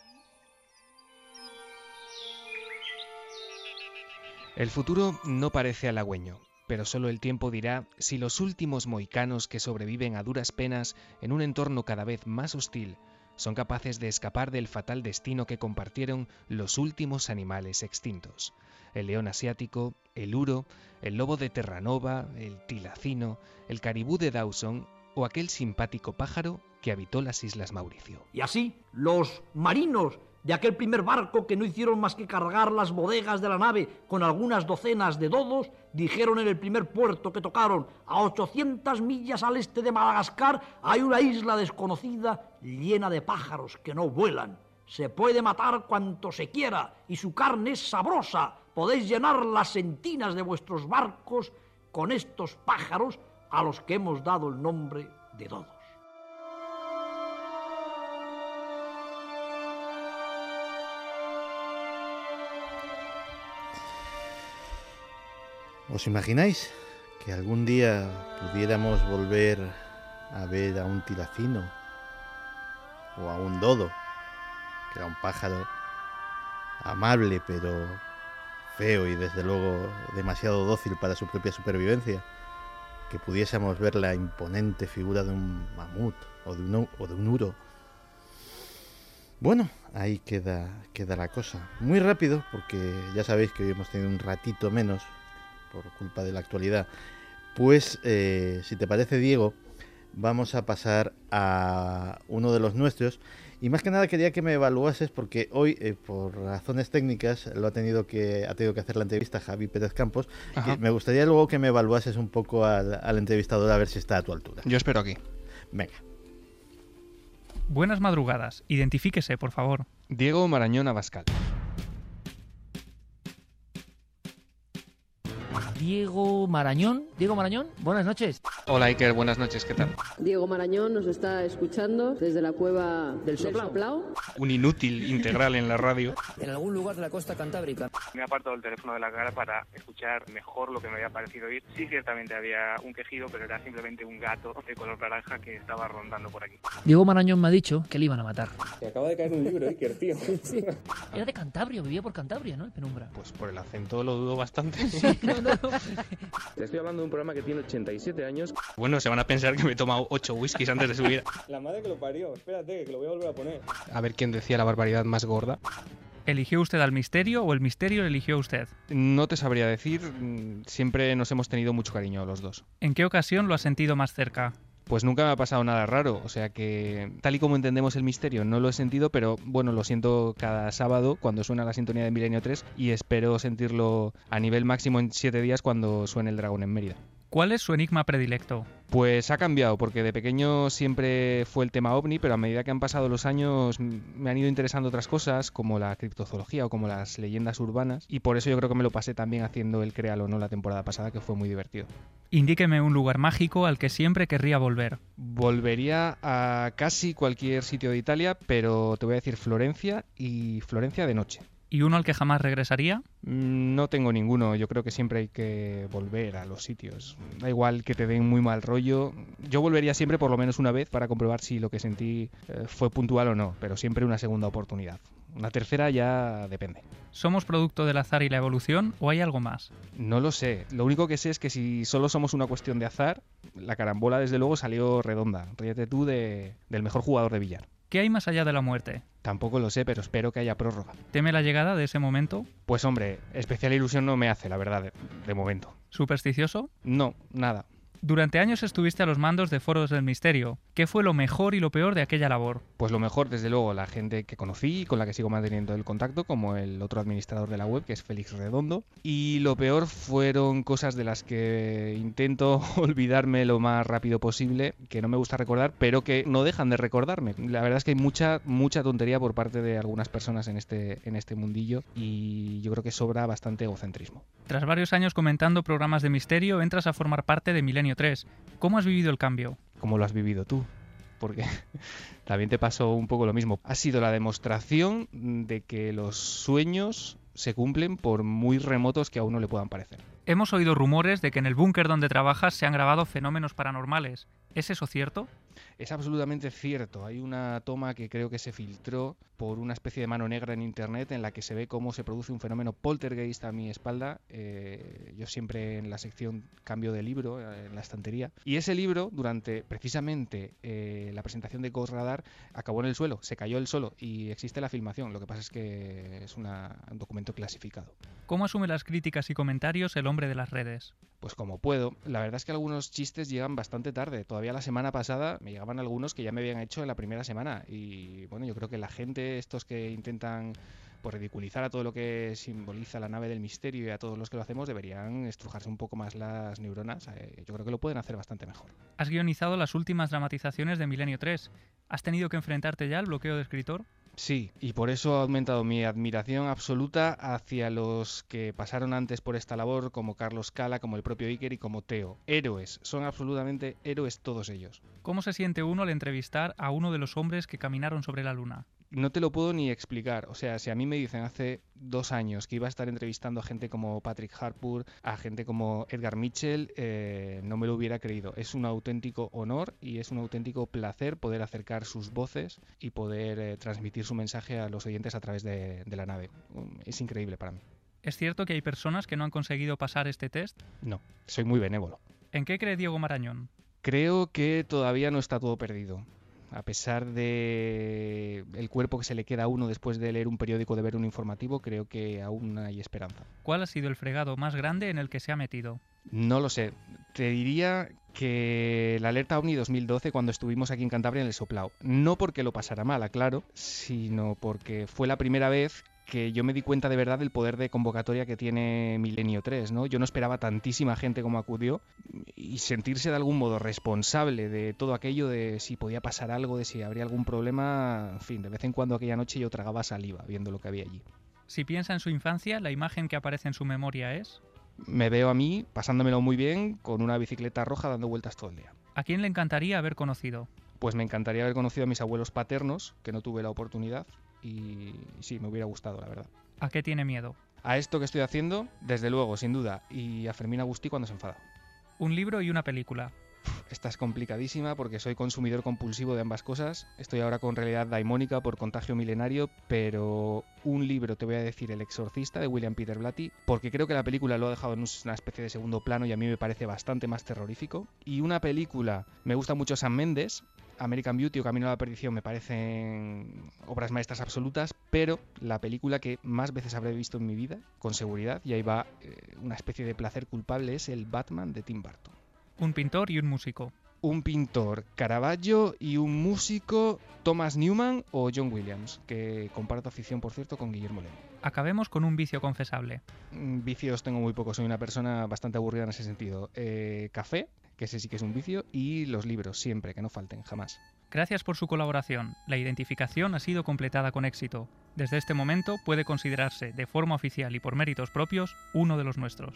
El futuro no parece halagüeño, pero solo el tiempo dirá si los últimos mohicanos que sobreviven a duras penas en un entorno cada vez más hostil son capaces de escapar del fatal destino que compartieron los últimos animales extintos: el león asiático, el uro, el lobo de Terranova, el tilacino, el caribú de Dawson o aquel simpático pájaro que habitó las Islas Mauricio. Y así, los marinos de aquel primer barco que no hicieron más que cargar las bodegas de la nave con algunas docenas de dodos, dijeron en el primer puerto que tocaron, a ochocientas millas al este de Madagascar hay una isla desconocida llena de pájaros que no vuelan. Se puede matar cuanto se quiera y su carne es sabrosa. Podéis llenar las sentinas de vuestros barcos con estos pájaros a los que hemos dado el nombre de dodos. ¿Os imagináis que algún día pudiéramos volver a ver a un tilacino o a un dodo, que era un pájaro amable pero feo y desde luego demasiado dócil para su propia supervivencia, que pudiésemos ver la imponente figura de un mamut o de un, o de un uro? Bueno, ahí queda, queda la cosa. Muy rápido, porque ya sabéis que hoy hemos tenido un ratito menos por culpa de la actualidad. Pues, eh, si te parece, Diego, vamos a pasar a uno de los nuestros. Y más que nada quería que me evaluases, porque hoy, eh, por razones técnicas, lo ha tenido que ha tenido que hacer la entrevista Javi Pérez Campos. Que me gustaría luego que me evaluases un poco al, al entrevistador, a ver si está a tu altura. Yo espero aquí. Venga. Buenas madrugadas. Identifíquese, por favor. Diego Marañón Abascal. Diego Marañón. Diego Marañón, buenas noches. Hola Iker, buenas noches, ¿qué tal? Diego Marañón nos está escuchando desde la cueva del Soplao. Un inútil integral en la radio. En algún lugar de la costa cantábrica. Me he apartado el teléfono de la cara para escuchar mejor lo que me había parecido oír. Sí, ciertamente había un quejido, pero era simplemente un gato de color naranja que estaba rondando por aquí. Diego Marañón me ha dicho que le iban a matar. Me acaba de caer un libro, Iker, tío. Sí. Era de Cantabria, vivía por Cantabria, ¿no? El Penumbra. Pues por el acento lo dudo bastante. Sí, no, no. Te estoy hablando de un programa que tiene ochenta y siete años. Bueno, se van a pensar que me he tomado ocho whiskies antes de subir. La madre que lo parió, espérate, que lo voy a volver a poner. A ver quién decía la barbaridad más gorda. ¿Eligió usted al misterio o el misterio eligió a usted? No te sabría decir, siempre nos hemos tenido mucho cariño los dos. ¿En qué ocasión lo has sentido más cerca? Pues nunca me ha pasado nada raro, o sea que tal y como entendemos el misterio no lo he sentido, pero bueno, lo siento cada sábado cuando suena la sintonía de Milenio tres y espero sentirlo a nivel máximo en siete días cuando suene el Dragón en Mérida. ¿Cuál es su enigma predilecto? Pues ha cambiado, porque de pequeño siempre fue el tema ovni, pero a medida que han pasado los años me han ido interesando otras cosas, como la criptozoología o como las leyendas urbanas, y por eso yo creo que me lo pasé también haciendo el Créalo o no la temporada pasada, que fue muy divertido. Indíqueme un lugar mágico al que siempre querría volver. Volvería a casi cualquier sitio de Italia, pero te voy a decir Florencia y Florencia de noche. ¿Y uno al que jamás regresaría? No tengo ninguno, yo creo que siempre hay que volver a los sitios. Da igual que te den muy mal rollo. Yo volvería siempre por lo menos una vez para comprobar si lo que sentí eh, fue puntual o no, pero siempre una segunda oportunidad. Una tercera ya depende. ¿Somos producto del azar y la evolución o hay algo más? No lo sé. Lo único que sé es que si solo somos una cuestión de azar, la carambola desde luego salió redonda. Ríete tú de, del mejor jugador de billar. ¿Qué hay más allá de la muerte? Tampoco lo sé, pero espero que haya prórroga. ¿Teme la llegada de ese momento? Pues hombre, especial ilusión no me hace, la verdad, de, de momento. ¿Supersticioso? No, nada. Durante años estuviste a los mandos de Foros del Misterio. ¿Qué fue lo mejor y lo peor de aquella labor? Pues lo mejor, desde luego, la gente que conocí y con la que sigo manteniendo el contacto, como el otro administrador de la web, que es Félix Redondo. Y lo peor fueron cosas de las que intento olvidarme lo más rápido posible, que no me gusta recordar, pero que no dejan de recordarme. La verdad es que hay mucha, mucha tontería por parte de algunas personas en este, en este mundillo y yo creo que sobra bastante egocentrismo. Tras varios años comentando programas de misterio, entras a formar parte de Milenio tres. ¿Cómo has vivido el cambio? ¿Cómo lo has vivido tú? Porque también te pasó un poco lo mismo. Ha sido la demostración de que los sueños se cumplen por muy remotos que a uno le puedan parecer. Hemos oído rumores de que en el búnker donde trabajas se han grabado fenómenos paranormales. ¿Es eso cierto? Es absolutamente cierto. Hay una toma que creo que se filtró por una especie de mano negra en internet en la que se ve cómo se produce un fenómeno poltergeist a mi espalda. Eh, yo siempre en la sección cambio de libro, eh, en la estantería. Y ese libro, durante precisamente eh, la presentación de Ghost Radar, acabó en el suelo, se cayó el suelo y existe la filmación. Lo que pasa es que es una, un documento clasificado. ¿Cómo asume las críticas y comentarios el hombre de las redes? Pues como puedo. La verdad es que algunos chistes llegan bastante tarde. Todavía la semana pasada me llegaban algunos que ya me habían hecho en la primera semana. Y bueno, yo creo que la gente, estos que intentan pues, ridiculizar a todo lo que simboliza la nave del misterio y a todos los que lo hacemos, deberían estrujarse un poco más las neuronas. Eh, yo creo que lo pueden hacer bastante mejor. Has guionizado las últimas dramatizaciones de Milenio tres. ¿Has tenido que enfrentarte ya al bloqueo de escritor? Sí, y por eso ha aumentado mi admiración absoluta hacia los que pasaron antes por esta labor, como Carlos Cala, como el propio Iker y como Teo. Héroes, son absolutamente héroes todos ellos. ¿Cómo se siente uno al entrevistar a uno de los hombres que caminaron sobre la luna? No te lo puedo ni explicar. O sea, si a mí me dicen hace dos años que iba a estar entrevistando a gente como Patrick Harpur, a gente como Edgar Mitchell, eh, no me lo hubiera creído. Es un auténtico honor y es un auténtico placer poder acercar sus voces y poder eh, transmitir su mensaje a los oyentes a través de, de la nave. Es increíble para mí. ¿Es cierto que hay personas que no han conseguido pasar este test? No, soy muy benévolo. ¿En qué cree Diego Marañón? Creo que todavía no está todo perdido. A pesar de el cuerpo que se le queda a uno después de leer un periódico, de ver un informativo, creo que aún hay esperanza. ¿Cuál ha sido el fregado más grande en el que se ha metido? No lo sé. Te diría que la alerta OVNI dos mil doce, cuando estuvimos aquí en Cantabria en el Soplao. No porque lo pasara mal, aclaro, sino porque fue la primera vez que yo me di cuenta de verdad del poder de convocatoria que tiene Milenio tres, ¿no? Yo no esperaba tantísima gente como acudió, y sentirse de algún modo responsable de todo aquello, de si podía pasar algo, de si habría algún problema, en fin, de vez en cuando aquella noche yo tragaba saliva viendo lo que había allí. Si piensa en su infancia, ¿la imagen que aparece en su memoria es? Me veo a mí pasándomelo muy bien con una bicicleta roja dando vueltas todo el día. ¿A quién le encantaría haber conocido? Pues me encantaría haber conocido a mis abuelos paternos, que no tuve la oportunidad, y sí, me hubiera gustado, la verdad. ¿A qué tiene miedo? A esto que estoy haciendo, desde luego, sin duda, y a Fermín Agustí cuando se enfada. Un libro y una película. Esta es complicadísima porque soy consumidor compulsivo de ambas cosas. Estoy ahora con Realidad Daimónica por Contagio Milenario, pero un libro te voy a decir El Exorcista de William Peter Blatty, porque creo que la película lo ha dejado en una especie de segundo plano y a mí me parece bastante más terrorífico. Y una película, me gusta mucho Sam Mendes, American Beauty o Camino a la Perdición me parecen obras maestras absolutas, pero la película que más veces habré visto en mi vida, con seguridad, y ahí va eh, una especie de placer culpable, es el Batman de Tim Burton. Un pintor y un músico. Un pintor, Caravaggio, y un músico, Thomas Newman o John Williams, que comparto afición, por cierto, con Guillermo León. Acabemos con un vicio confesable. Vicios tengo muy pocos, soy una persona bastante aburrida en ese sentido. Eh, café, que ese sí que es un vicio, y los libros, siempre, que no falten, jamás. Gracias por su colaboración. La identificación ha sido completada con éxito. Desde este momento puede considerarse, de forma oficial y por méritos propios, uno de los nuestros.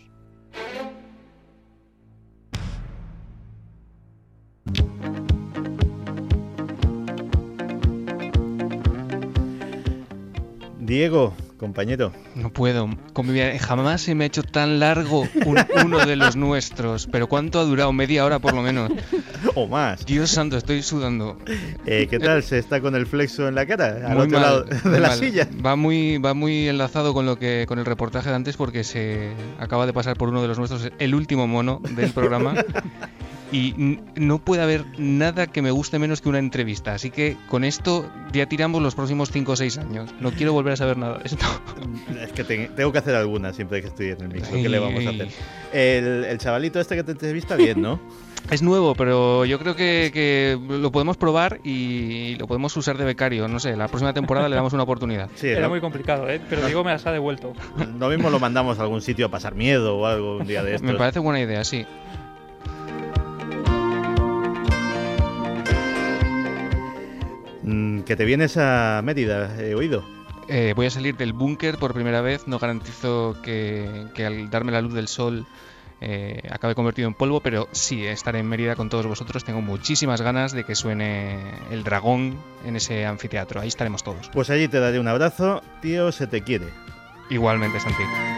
Diego, compañero. No puedo. Con mi vida, jamás se me ha hecho tan largo un, uno de los nuestros. Pero ¿cuánto ha durado? Media hora por lo menos. O más. Dios santo, estoy sudando. Eh, ¿Qué tal? ¿Se está con el flexo en la cara? Al muy otro mal, lado de la mal. silla. Va muy, va muy enlazado con lo que, con el reportaje de antes, porque se acaba de pasar por uno de los nuestros, el último mono del programa. Y no puede haber nada que me guste menos que una entrevista. Así que con esto ya tiramos los próximos cinco o seis años. No quiero volver a saber nada de esto. Es que te, tengo que hacer alguna siempre que estoy en el micro. ¿Qué le vamos a hacer? El, el chavalito este que te entrevista bien, ¿no? Es nuevo, pero yo creo que, que lo podemos probar y lo podemos usar de becario. No sé, la próxima temporada le damos una oportunidad. Sí, era ¿no? muy complicado, ¿eh? Pero Diego me las ha devuelto. Lo mismo lo mandamos a algún sitio a pasar miedo o algo un día de estos. Me parece buena idea, sí. Que te vienes a Mérida, he oído. Eh, voy a salir del búnker por primera vez. No garantizo que, que al darme la luz del sol eh, acabe convertido en polvo, pero sí, estaré en Mérida con todos vosotros. Tengo muchísimas ganas de que suene el dragón en ese anfiteatro. Ahí estaremos todos. Pues allí te daré un abrazo. Tío, se te quiere. Igualmente, Santi.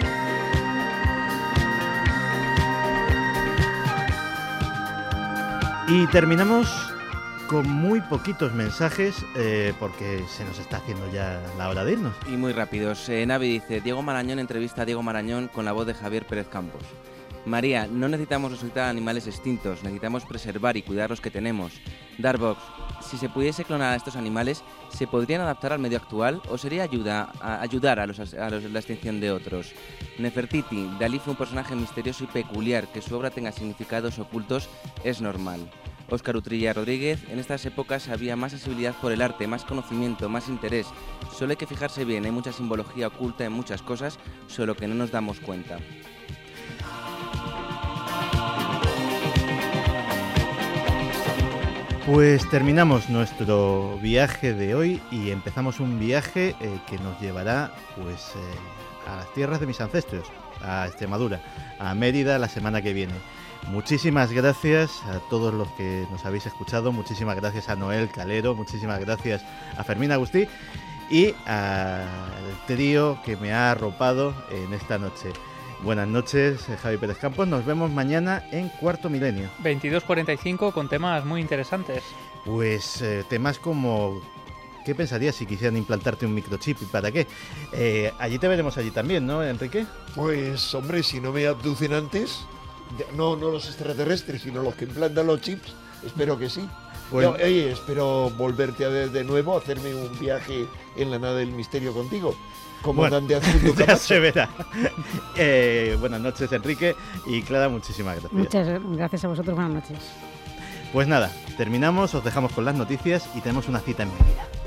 Y terminamos con muy poquitos mensajes eh, porque se nos está haciendo ya la hora de irnos. Y muy rápidos. Eh, Navi dice, Diego Marañón entrevista a Diego Marañón con la voz de Javier Pérez Campos. María, no necesitamos resucitar animales extintos, necesitamos preservar y cuidar los que tenemos. Darbox, si se pudiese clonar a estos animales, ¿se podrían adaptar al medio actual o sería ayuda a ayudar a, los, a los, la extinción de otros? Nefertiti, Dalí fue un personaje misterioso y peculiar, que su obra tenga significados ocultos es normal. Óscar Utrilla Rodríguez, en estas épocas había más sensibilidad por el arte, más conocimiento, más interés. Solo hay que fijarse bien, hay mucha simbología oculta en muchas cosas, solo que no nos damos cuenta. Pues terminamos nuestro viaje de hoy y empezamos un viaje eh, que nos llevará pues eh, a las tierras de mis ancestros, a Extremadura, a Mérida la semana que viene. Muchísimas gracias a todos los que nos habéis escuchado, muchísimas gracias a Noel Calero, muchísimas gracias a Fermín Agustí y al trío que me ha arropado en esta noche. Buenas noches, Javi Pérez Campos, nos vemos mañana en Cuarto Milenio. veintidós cuarenta y cinco con temas muy interesantes. Pues eh, temas como... ¿Qué pensarías si quisieran implantarte un microchip y para qué? Eh, allí te veremos allí también, ¿no, Enrique? Pues, hombre, si no me abducen antes... No, no los extraterrestres, sino los que implantan los chips. Espero que sí. Pues, Yo, oye, espero volverte a ver de nuevo, hacerme un viaje en la nave del misterio contigo. comandante bueno, adjunto ya Camacho. se verá. Eh, buenas noches, Enrique, y Clara, muchísimas gracias. Muchas gracias a vosotros, buenas noches. Pues nada, terminamos, os dejamos con las noticias y tenemos una cita en Mérida.